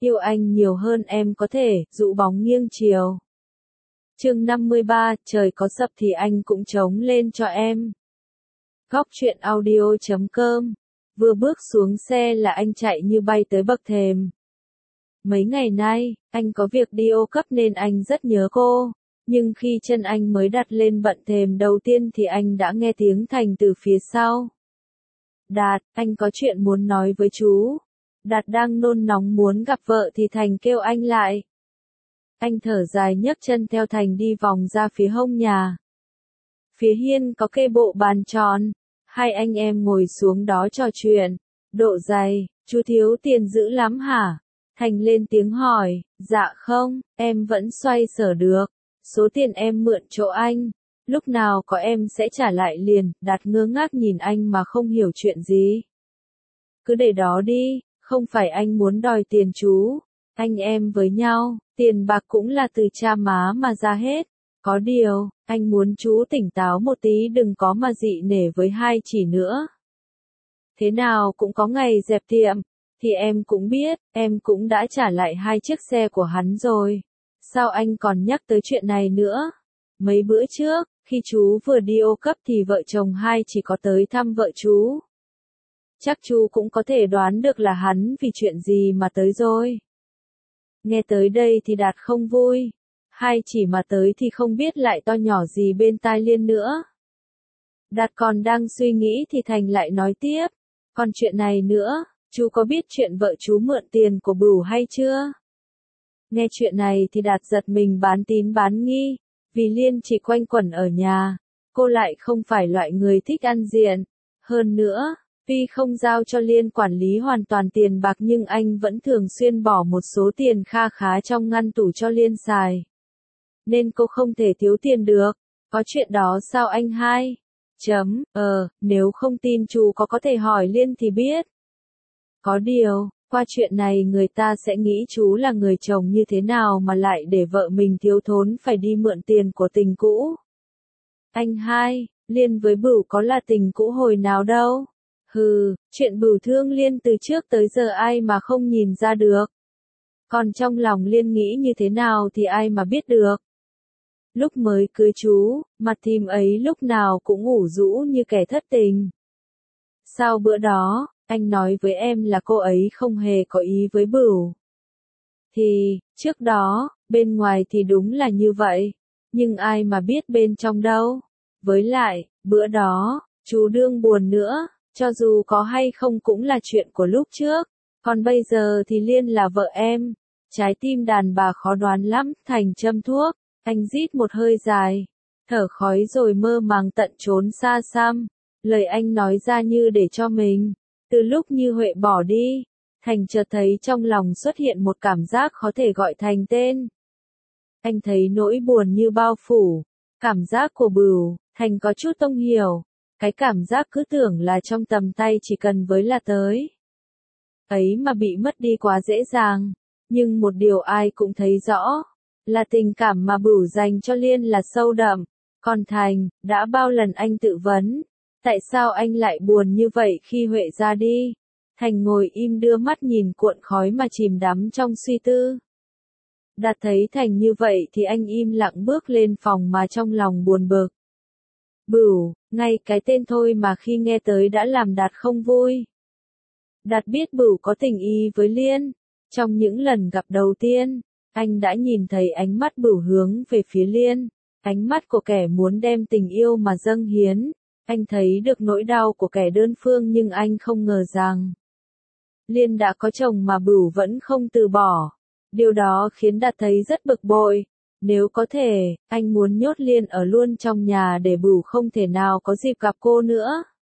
Yêu anh nhiều hơn em có thể, dụ bóng nghiêng chiều. Chương 53, trời có sập thì anh cũng chống lên cho em. Góc truyện audio.com. Vừa bước xuống xe là anh chạy như bay tới bậc thềm. Mấy ngày nay, anh có việc đi ô cấp nên anh rất nhớ cô. Nhưng khi chân anh mới đặt lên bậc thềm đầu tiên thì anh đã nghe tiếng Thành từ phía sau. Đạt, anh có chuyện muốn nói với chú. Đạt đang nôn nóng muốn gặp vợ thì Thành kêu anh lại. Anh thở dài nhấc chân theo Thành đi vòng ra phía hông nhà. Phía hiên có kê bộ bàn tròn. Hai anh em ngồi xuống đó trò chuyện. Độ dày, chú thiếu tiền dữ lắm hả? Thành lên tiếng hỏi, dạ không, em vẫn xoay sở được. Số tiền em mượn chỗ anh, lúc nào có em sẽ trả lại liền. Đạt ngơ ngác nhìn anh mà không hiểu chuyện gì. Cứ để đó đi, không phải anh muốn đòi tiền chú. Anh em với nhau, tiền bạc cũng là từ cha má mà ra hết. Có điều, anh muốn chú tỉnh táo một tí, đừng có mà dị nể với hai chỉ nữa. Thế nào cũng có ngày dẹp tiệm, thì em cũng biết, em cũng đã trả lại 2 chiếc xe của hắn rồi. Sao anh còn nhắc tới chuyện này nữa? Mấy bữa trước, khi chú vừa đi ô cấp thì vợ chồng hai chỉ có tới thăm vợ chú. Chắc chú cũng có thể đoán được là hắn vì chuyện gì mà tới rồi. Nghe tới đây thì Đạt không vui. Hai chỉ mà tới thì không biết lại to nhỏ gì bên tai Liên nữa. Đạt còn đang suy nghĩ thì Thành lại nói tiếp. Còn chuyện này nữa, chú có biết chuyện vợ chú mượn tiền của Bửu hay chưa? Nghe chuyện này thì Đạt giật mình bán tín bán nghi. Vì Liên chỉ quanh quẩn ở nhà. Cô lại không phải loại người thích ăn diện. Hơn nữa, tuy không giao cho Liên quản lý hoàn toàn tiền bạc nhưng anh vẫn thường xuyên bỏ một số tiền kha khá trong ngăn tủ cho Liên xài. Nên cô không thể thiếu tiền được. Có chuyện đó sao anh hai? Nếu không tin chú có thể hỏi Liên thì biết. Có điều, qua chuyện này người ta sẽ nghĩ chú là người chồng như thế nào mà lại để vợ mình thiếu thốn phải đi mượn tiền của tình cũ. Anh hai, Liên với Bửu có là tình cũ hồi nào đâu. Chuyện Bửu thương Liên từ trước tới giờ ai mà không nhìn ra được. Còn trong lòng Liên nghĩ như thế nào thì ai mà biết được. Lúc mới cưới chú, mặt thím ấy lúc nào cũng ủ rũ như kẻ thất tình. Sao bữa đó, anh nói với em là cô ấy không hề có ý với Bửu. Thì, trước đó, bên ngoài thì đúng là như vậy. Nhưng ai mà biết bên trong đâu. Với lại, bữa đó, chú đương buồn nữa, cho dù có hay không cũng là chuyện của lúc trước. Còn bây giờ thì Liên là vợ em. Trái tim đàn bà khó đoán lắm. Thành châm thuốc. Anh rít một hơi dài, thở khói rồi mơ màng tận trốn xa xăm. Lời anh nói ra như để cho mình. Từ lúc Như Huệ bỏ đi, Thành chợt thấy trong lòng xuất hiện một cảm giác khó thể gọi thành tên. Anh thấy nỗi buồn như bao phủ. Cảm giác của Bửu, Thành có chút không hiểu. Cái cảm giác cứ tưởng là trong tầm tay chỉ cần với là tới. Ấy mà bị mất đi quá dễ dàng. Nhưng một điều ai cũng thấy rõ. Là tình cảm mà Bửu dành cho Liên là sâu đậm. Còn Thành, đã bao lần anh tự vấn. Tại sao anh lại buồn như vậy khi Huệ ra đi? Thành ngồi im đưa mắt nhìn cuộn khói mà chìm đắm trong suy tư. Đạt thấy Thành như vậy thì anh im lặng bước lên phòng mà trong lòng buồn bực. Bửu, ngay cái tên thôi mà khi nghe tới đã làm Đạt không vui. Đạt biết Bửu có tình ý với Liên. Trong những lần gặp đầu tiên, anh đã nhìn thấy ánh mắt Bửu hướng về phía Liên. Ánh mắt của kẻ muốn đem tình yêu mà dâng hiến. Anh thấy được nỗi đau của kẻ đơn phương nhưng anh không ngờ rằng Liên đã có chồng mà Bửu vẫn không từ bỏ. Điều đó khiến Đạt thấy rất bực bội. Nếu có thể, anh muốn nhốt Liên ở luôn trong nhà để Bửu không thể nào có dịp gặp cô nữa.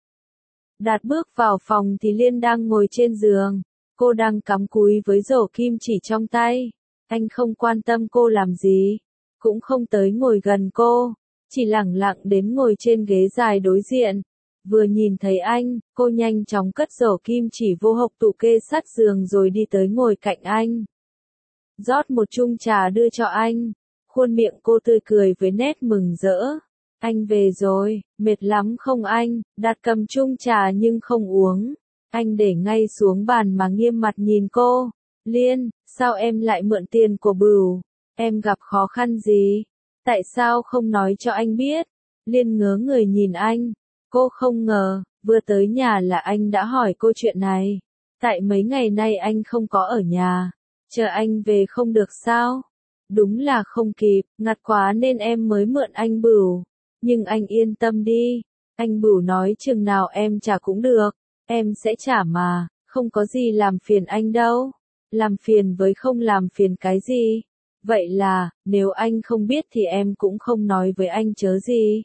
Đạt bước vào phòng thì Liên đang ngồi trên giường. Cô đang cắm cúi với rổ kim chỉ trong tay. Anh không quan tâm cô làm gì. Cũng không tới ngồi gần cô. Chỉ lẳng lặng đến ngồi trên ghế dài đối diện. Vừa nhìn thấy anh, cô nhanh chóng cất rổ kim chỉ vô hộc tủ kê sát giường rồi đi tới ngồi cạnh anh. Rót một chung trà đưa cho anh. Khuôn miệng cô tươi cười với nét mừng rỡ. Anh về rồi, mệt lắm không anh? Đạt cầm chung trà nhưng không uống. Anh để ngay xuống bàn mà nghiêm mặt nhìn cô. Liên, sao em lại mượn tiền của Bửu? Em gặp khó khăn gì? Tại sao không nói cho anh biết? Liên ngớ người nhìn anh. Cô không ngờ, vừa tới nhà là anh đã hỏi cô chuyện này. Tại mấy ngày nay anh không có ở nhà. Chờ anh về không được sao? Đúng là không kịp, ngặt quá nên em mới mượn anh Bửu. Nhưng anh yên tâm đi. Anh Bửu nói chừng nào em trả cũng được. Em sẽ trả mà, không có gì làm phiền anh đâu. Làm phiền với không làm phiền cái gì? Vậy là, nếu anh không biết thì em cũng không nói với anh chớ gì.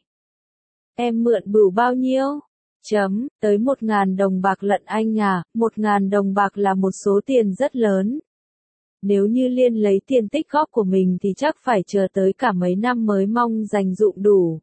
Em mượn Bửu bao nhiêu? Tới 1.000 đồng bạc lận anh à, 1.000 đồng bạc là một số tiền rất lớn. Nếu như Liên lấy tiền tích góp của mình thì chắc phải chờ tới cả mấy năm mới mong dành dụm đủ.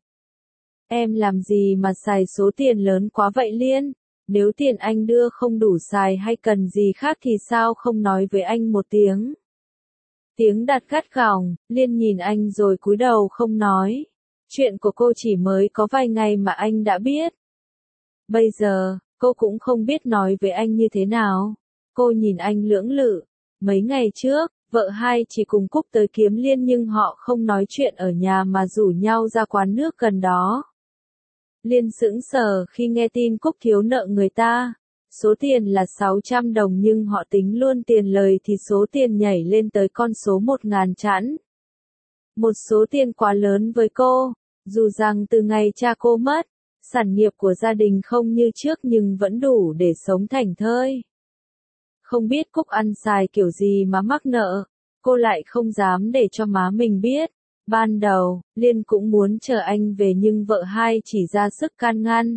Em làm gì mà xài số tiền lớn quá vậy Liên? Nếu tiền anh đưa không đủ xài hay cần gì khác thì sao không nói với anh một tiếng? Tiếng Đạt gắt gỏng, Liên nhìn anh rồi cúi đầu không nói. Chuyện của cô chỉ mới có vài ngày mà anh đã biết. Bây giờ, cô cũng không biết nói với anh như thế nào. Cô nhìn anh lưỡng lự. Mấy ngày trước, vợ hai chỉ cùng Cúc tới kiếm Liên nhưng họ không nói chuyện ở nhà mà rủ nhau ra quán nước gần đó. Liên sững sờ khi nghe tin Cúc thiếu nợ người ta. Số tiền là 600 đồng nhưng họ tính luôn tiền lời thì số tiền nhảy lên tới con số 1.000 chẵn. Một số tiền quá lớn với cô, dù rằng từ ngày cha cô mất, sản nghiệp của gia đình không như trước nhưng vẫn đủ để sống thảnh thơi. Không biết Cúc ăn xài kiểu gì mà mắc nợ, cô lại không dám để cho má mình biết. Ban đầu, Liên cũng muốn chờ anh về nhưng vợ hai chỉ ra sức can ngăn.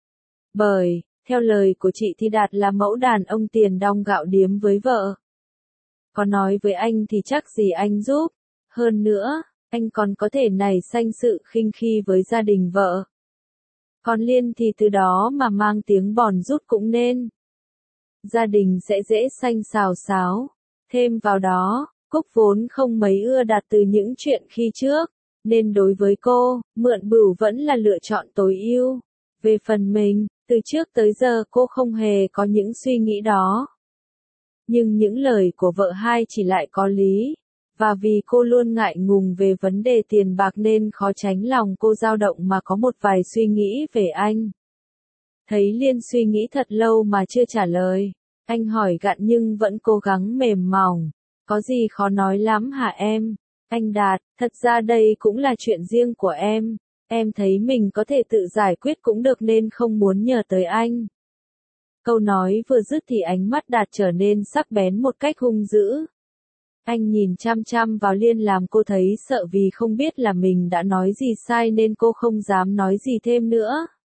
Bởi, theo lời của chị thì Đạt là mẫu đàn ông tiền đong gạo điếm với vợ. Có nói với anh thì chắc gì anh giúp. Hơn nữa, anh còn có thể nảy sanh sự khinh khi với gia đình vợ. Còn Liên thì từ đó mà mang tiếng bòn rút cũng nên. Gia đình sẽ dễ sanh xào xáo. Thêm vào đó, Cúc vốn không mấy ưa Đạt từ những chuyện khi trước, nên đối với cô, mượn Bửu vẫn là lựa chọn tối ưu. Về phần mình, từ trước tới giờ cô không hề có những suy nghĩ đó. Nhưng những lời của vợ hai chỉ lại có lý. Và vì cô luôn ngại ngùng về vấn đề tiền bạc nên khó tránh lòng cô dao động mà có một vài suy nghĩ về anh. Thấy Liên suy nghĩ thật lâu mà chưa trả lời. Anh hỏi gặn nhưng vẫn cố gắng mềm mỏng. Có gì khó nói lắm hả em? Anh Đạt, thật ra đây cũng là chuyện riêng của em. Em thấy mình có thể tự giải quyết cũng được nên không muốn nhờ tới anh. Câu nói vừa dứt thì ánh mắt Đạt trở nên sắc bén một cách hung dữ. Anh nhìn chăm chăm vào Liên làm cô thấy sợ vì không biết là mình đã nói gì sai nên cô không dám nói gì thêm nữa.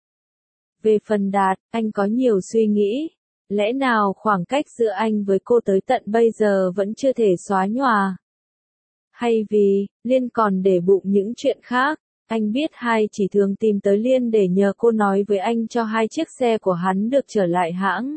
Về phần Đạt, anh có nhiều suy nghĩ. Lẽ nào khoảng cách giữa anh với cô tới tận bây giờ vẫn chưa thể xóa nhòa? Hay vì, Liên còn để bụng những chuyện khác? Anh biết hai chỉ thường tìm tới Liên để nhờ cô nói với anh cho hai chiếc xe của hắn được trở lại hãng.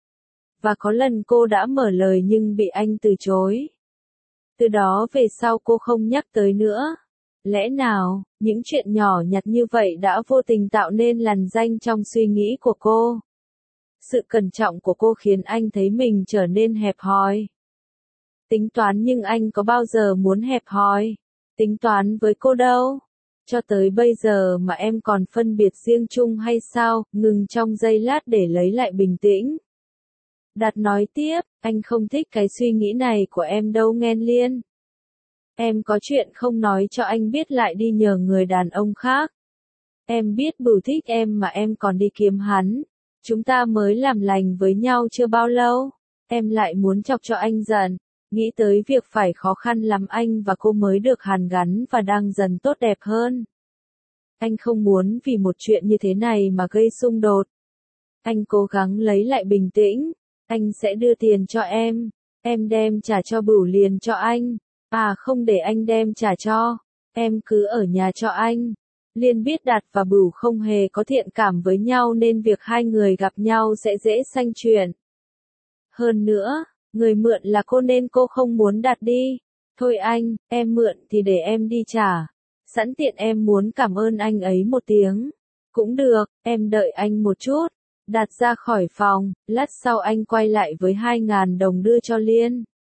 Và có lần cô đã mở lời nhưng bị anh từ chối. Từ đó về sau cô không nhắc tới nữa. Lẽ nào, những chuyện nhỏ nhặt như vậy đã vô tình tạo nên lằn ranh trong suy nghĩ của cô? Sự cẩn trọng của cô khiến anh thấy mình trở nên hẹp hòi. Tính toán nhưng anh có bao giờ muốn hẹp hòi? Tính toán với cô đâu? Cho tới bây giờ mà em còn phân biệt riêng chung hay sao? Ngừng trong giây lát để lấy lại bình tĩnh. Đạt nói tiếp, anh không thích cái suy nghĩ này của em đâu nghe Liên. Em có chuyện không nói cho anh biết lại đi nhờ người đàn ông khác. Em biết Bửu thích em mà em còn đi kiếm hắn. Chúng ta mới làm lành với nhau chưa bao lâu. Em lại muốn chọc cho anh giận. Nghĩ tới việc phải khó khăn lắm anh và cô mới được hàn gắn và đang dần tốt đẹp hơn. Anh không muốn vì một chuyện như thế này mà gây xung đột. Anh cố gắng lấy lại bình tĩnh. Anh sẽ đưa tiền cho em. Em đem trả cho Bửu liền cho anh. À không để anh đem trả cho. Em cứ ở nhà cho anh. Liên biết Đạt và Bửu không hề có thiện cảm với nhau nên việc hai người gặp nhau sẽ dễ sanh chuyện. Hơn nữa, người mượn là cô nên cô không muốn Đạt đi. Thôi anh, em mượn thì để em đi trả. Sẵn tiện em muốn cảm ơn anh ấy một tiếng. Cũng được, em đợi anh một chút. Đạt ra khỏi phòng, lát sau anh quay lại với 2.000 đồng đưa cho Liên.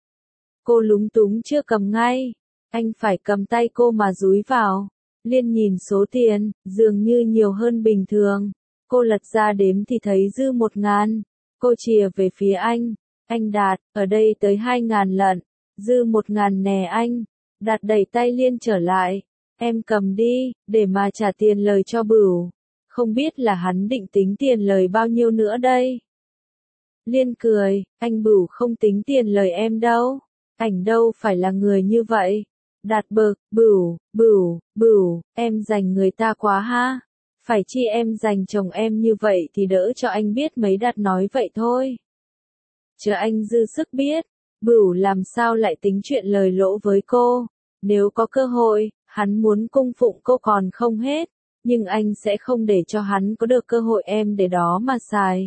Cô lúng túng chưa cầm ngay. Anh phải cầm tay cô mà dúi vào. Liên nhìn số tiền, dường như nhiều hơn bình thường. Cô lật ra đếm thì thấy dư 1.000. Cô chìa về phía anh. Anh Đạt, ở đây tới 2.000 lận. Dư 1.000 nè anh. Đạt đẩy tay Liên trở lại. Em cầm đi, để mà trả tiền lời cho Bửu. Không biết là hắn định tính tiền lời bao nhiêu nữa đây. Liên cười, anh Bửu không tính tiền lời em đâu. Ảnh đâu phải là người như vậy. Đạt bực, Bửu, em giành người ta quá ha. Phải chi em giành chồng em như vậy thì đỡ cho anh biết mấy. Đạt nói vậy thôi. Chờ anh dư sức biết, Bửu làm sao lại tính chuyện lời lỗ với cô. Nếu có cơ hội, hắn muốn cung phụng cô còn không hết, nhưng anh sẽ không để cho hắn có được cơ hội em để đó mà xài.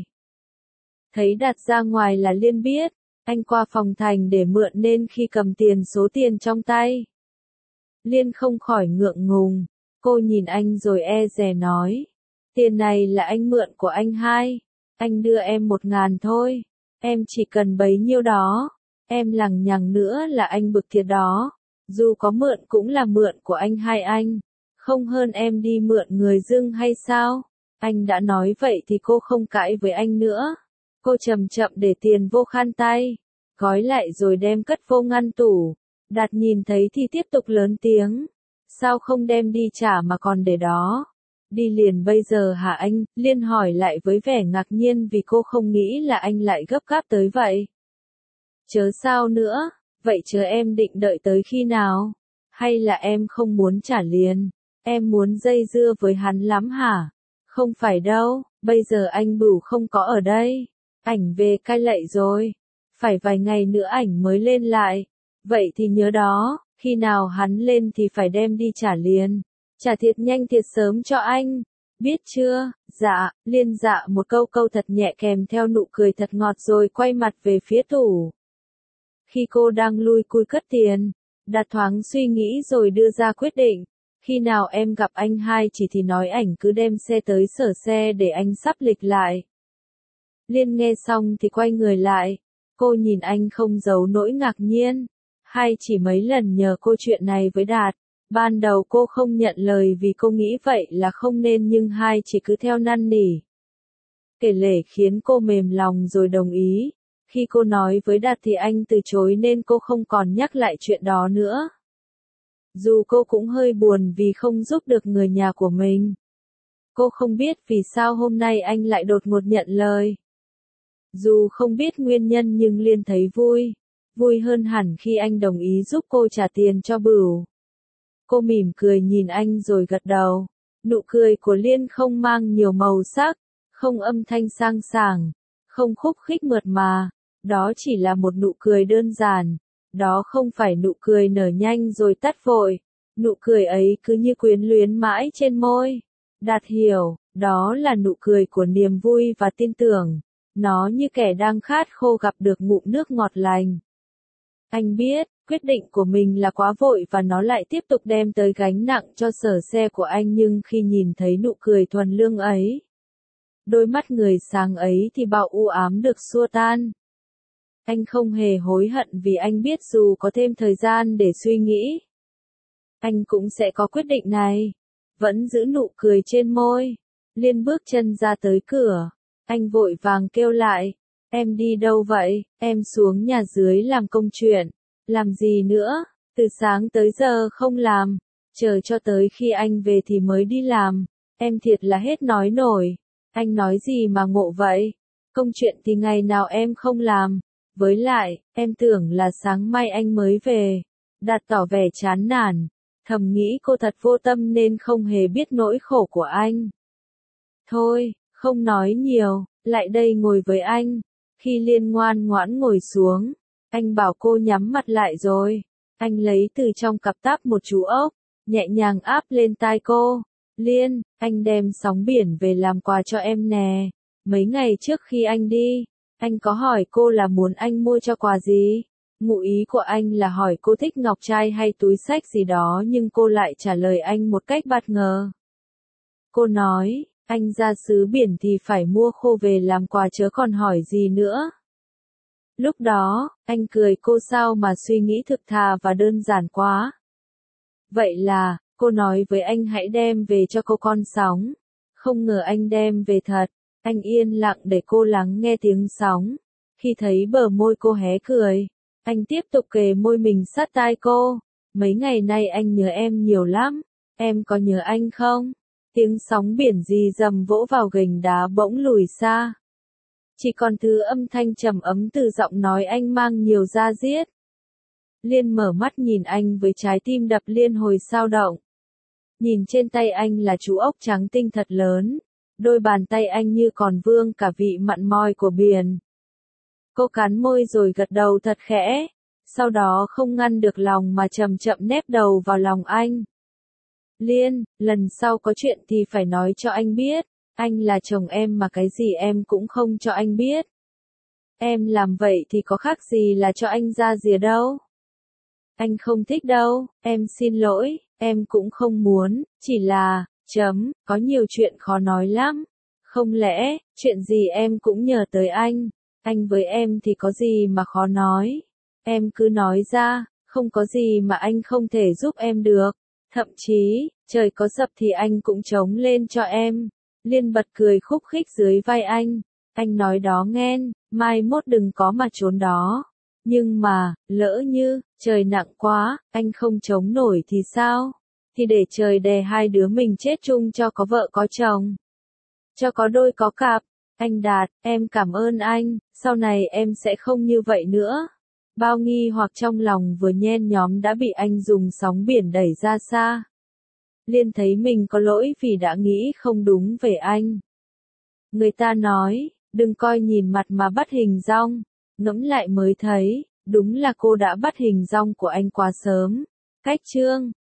Thấy Đạt ra ngoài là Liên biết, anh qua phòng Thành để mượn nên khi cầm tiền số tiền trong tay. Liên không khỏi ngượng ngùng, cô nhìn anh rồi e dè nói. Tiền này là anh mượn của anh hai, anh đưa em 1.000 thôi, em chỉ cần bấy nhiêu đó, em lằng nhằng nữa là anh bực thiệt đó. Dù có mượn cũng là mượn của anh hai anh, không hơn em đi mượn người dưng hay sao? Anh đã nói vậy thì cô không cãi với anh nữa. Cô chậm chậm để tiền vô khăn tay, gói lại rồi đem cất vô ngăn tủ. Đạt nhìn thấy thì tiếp tục lớn tiếng. Sao không đem đi trả mà còn để đó? Đi liền bây giờ hả anh? Liên hỏi lại với vẻ ngạc nhiên vì cô không nghĩ là anh lại gấp gáp tới vậy. Chớ sao nữa? Vậy chờ em định đợi tới khi nào? Hay là em không muốn trả liền? Em muốn dây dưa với hắn lắm hả? Không phải đâu, bây giờ anh Bửu không có ở đây. Ảnh về cai lậy rồi. Phải vài ngày nữa ảnh mới lên lại. Vậy thì nhớ đó, khi nào hắn lên thì phải đem đi trả liền. Trả thiệt nhanh thiệt sớm cho anh. Biết chưa? Dạ, Liên dạ một câu thật nhẹ kèm theo nụ cười thật ngọt rồi quay mặt về phía tủ. Khi cô đang lui cui cất tiền, Đạt thoáng suy nghĩ rồi đưa ra quyết định. Khi nào em gặp anh hai chỉ thì nói ảnh cứ đem xe tới sở xe để anh sắp lịch lại. Liên nghe xong thì quay người lại. Cô nhìn anh không giấu nỗi ngạc nhiên. Hai chỉ mấy lần nhờ cô chuyện này với Đạt. Ban đầu cô không nhận lời vì cô nghĩ vậy là không nên nhưng hai chỉ cứ theo năn nỉ. Kể lể khiến cô mềm lòng rồi đồng ý. Khi cô nói với Đạt thì anh từ chối nên cô không còn nhắc lại chuyện đó nữa. Dù cô cũng hơi buồn vì không giúp được người nhà của mình. Cô không biết vì sao hôm nay anh lại đột ngột nhận lời. Dù không biết nguyên nhân nhưng Liên thấy vui. Vui hơn hẳn khi anh đồng ý giúp cô trả tiền cho Bửu. Cô mỉm cười nhìn anh rồi gật đầu. Nụ cười của Liên không mang nhiều màu sắc, không âm thanh sang sảng, không khúc khích mượt mà. Đó chỉ là một nụ cười đơn giản. Đó không phải nụ cười nở nhanh rồi tắt vội. Nụ cười ấy cứ như quyến luyến mãi trên môi. Đạt hiểu, đó là nụ cười của niềm vui và tin tưởng. Nó như kẻ đang khát khô gặp được ngụm nước ngọt lành. Anh biết, quyết định của mình là quá vội và nó lại tiếp tục đem tới gánh nặng cho sở xe của anh nhưng khi nhìn thấy nụ cười thuần lương ấy, đôi mắt người sáng ấy thì bao u ám được xua tan. Anh không hề hối hận vì anh biết dù có thêm thời gian để suy nghĩ, anh cũng sẽ có quyết định này. Vẫn giữ nụ cười trên môi, Liên bước chân ra tới cửa. Anh vội vàng kêu lại, em đi đâu vậy? Em xuống nhà dưới làm công chuyện. Làm gì nữa? Từ sáng tới giờ không làm. Chờ cho tới khi anh về thì mới đi làm. Em thiệt là hết nói nổi. Anh nói gì mà ngộ vậy? Công chuyện thì ngày nào em không làm. Với lại, em tưởng là sáng mai anh mới về. Đạt tỏ vẻ chán nản. Thầm nghĩ cô thật vô tâm nên không hề biết nỗi khổ của anh. Thôi, không nói nhiều, lại đây ngồi với anh. Khi Liên ngoan ngoãn ngồi xuống, anh bảo cô nhắm mặt lại rồi. Anh lấy từ trong cặp táp một chú ốc, nhẹ nhàng áp lên tai cô. Liên, anh đem sóng biển về làm quà cho em nè. Mấy ngày trước khi anh đi, anh có hỏi cô là muốn anh mua cho quà gì. Ngụ ý của anh là hỏi cô thích ngọc trai hay túi xách gì đó nhưng cô lại trả lời anh một cách bất ngờ. Cô nói, anh ra xứ biển thì phải mua khô về làm quà chớ còn hỏi gì nữa. Lúc đó, anh cười cô sao mà suy nghĩ thực thà và đơn giản quá. Vậy là, cô nói với anh hãy đem về cho cô con sóng. Không ngờ anh đem về thật. Anh yên lặng để cô lắng nghe tiếng sóng. Khi thấy bờ môi cô hé cười, anh tiếp tục kề môi mình sát tai cô. Mấy ngày nay anh nhớ em nhiều lắm. Em có nhớ anh không? Tiếng sóng biển rì rầm vỗ vào gành đá bỗng lùi xa. Chỉ còn thứ âm thanh trầm ấm từ giọng nói anh mang nhiều da diết. Liên mở mắt nhìn anh với trái tim đập liên hồi sao động. Nhìn trên tay anh là chú ốc trắng tinh thật lớn. Đôi bàn tay anh như còn vương cả vị mặn mòi của biển. Cô cắn môi rồi gật đầu thật khẽ. Sau đó không ngăn được lòng mà chậm chậm nép đầu vào lòng anh. Liên, lần sau có chuyện thì phải nói cho anh biết. Anh là chồng em mà cái gì em cũng không cho anh biết. Em làm vậy thì có khác gì là cho anh ra rìa đâu. Anh không thích đâu, em xin lỗi, em cũng không muốn, chỉ là, có nhiều chuyện khó nói lắm. Không lẽ, chuyện gì em cũng nhờ tới anh với em thì có gì mà khó nói. Em cứ nói ra, không có gì mà anh không thể giúp em được. Thậm chí, trời có sập thì anh cũng chống lên cho em. Liên bật cười khúc khích dưới vai anh. Anh nói đó nghen, mai mốt đừng có mà trốn đó. Nhưng mà, lỡ như, trời nặng quá, anh không chống nổi thì sao? Thì để trời đè hai đứa mình chết chung cho có vợ có chồng. Cho có đôi có cặp. Anh Đạt, em cảm ơn anh, sau này em sẽ không như vậy nữa. Bao nghi hoặc trong lòng vừa nhen nhóm đã bị anh dùng sóng biển đẩy ra xa. Liên thấy mình có lỗi vì đã nghĩ không đúng về anh. Người ta nói, đừng coi nhìn mặt mà bắt hình dong. Ngẫm lại mới thấy, đúng là cô đã bắt hình dong của anh quá sớm. Cách chương